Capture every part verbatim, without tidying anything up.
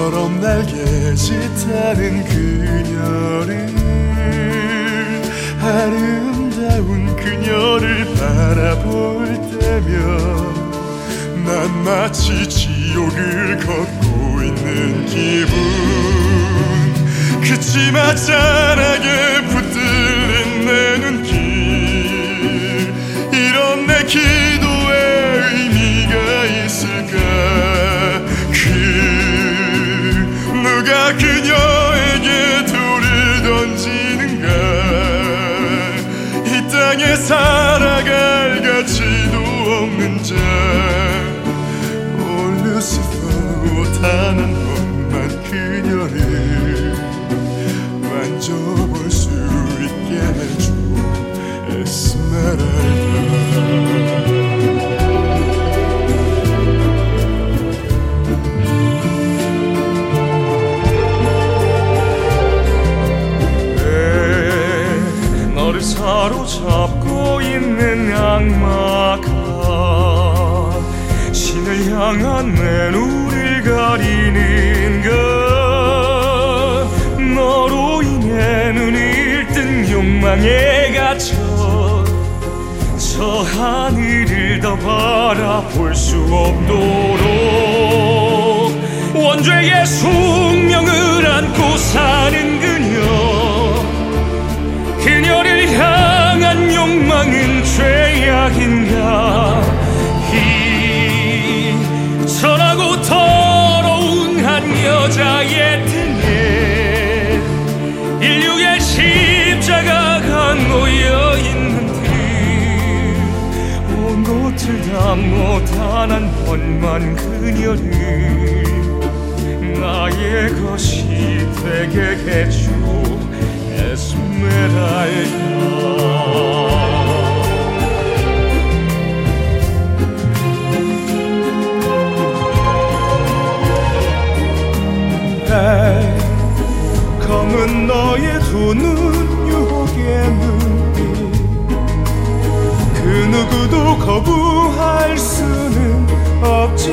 바람처럼 날개짓하는 그녀를, 아름다운 그녀를 바라볼 때면 난 마치 지옥을 걷고 있는 기분. 그치마 자락에 붙들린 내 눈길, 이런 내 기도에 의미가 있을까? 그 누가 그녀에게 돌을 던지는가? 이 땅에 살아갈 가치도 없는 자, 오 루시퍼, 단 한 번만 그녀를 만져볼 수 있게 해줘 에스메랄다. 너를 사로잡고 있는 악마가 신을 향한 내 눈을 가리는가? 너로 인해 눈을 뜬 욕망에 갇혀 저 하늘을 더 바라볼 수 없도록 원죄의 숙명을 안고 사는 그녀, 그녀를 향한 욕망은 죄악인가? 이 천하고 더러운 한 여자의 등에 인류의 십자가가 놓여있는 듯 온 곳을 담고 단 한 번만 그녀를 나의 것이 되게 해줘 에스메랄다. 검은 너의 두 눈 유혹의 눈빛, 그 누구도 거부할 수는 없지.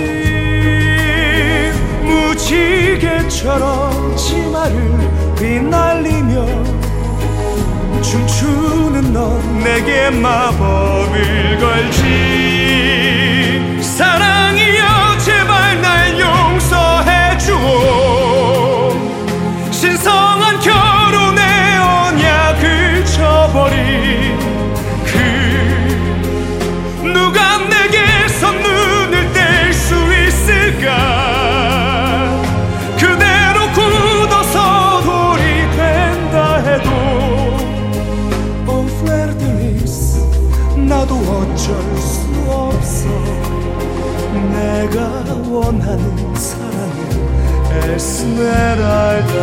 무지개처럼 치마를 휘날리며 춤추는 너, 내게 마법을 걸지. 사랑이여 제발 날 용서해줘. 신성한 결혼의 언약을 저버린 그 누가 내게서 눈을 뗄 수 있을까? 그대로 굳어서 돌이 된다 해도 오 플레르드니스, 나도 어쩔 수 없어. 내가 원하는 사랑은 에스메랄다.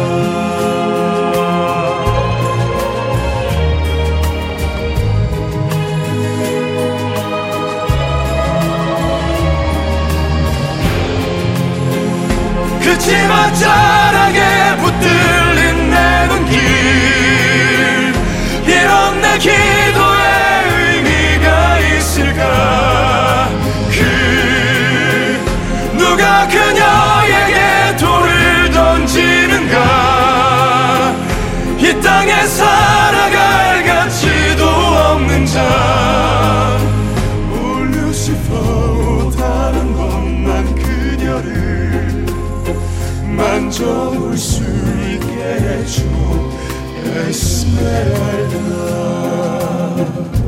그치마 자락에 붙들린 내 눈길, 이런 내 기도에 의미가 있을까? 그 누가 그녀에게 돌을 던지는가? 이 땅에 살아갈 가치도 없는 자, 오 루시퍼, 단 한 번만 그녀를 만져볼 수 있게 해줘 에스메랄다.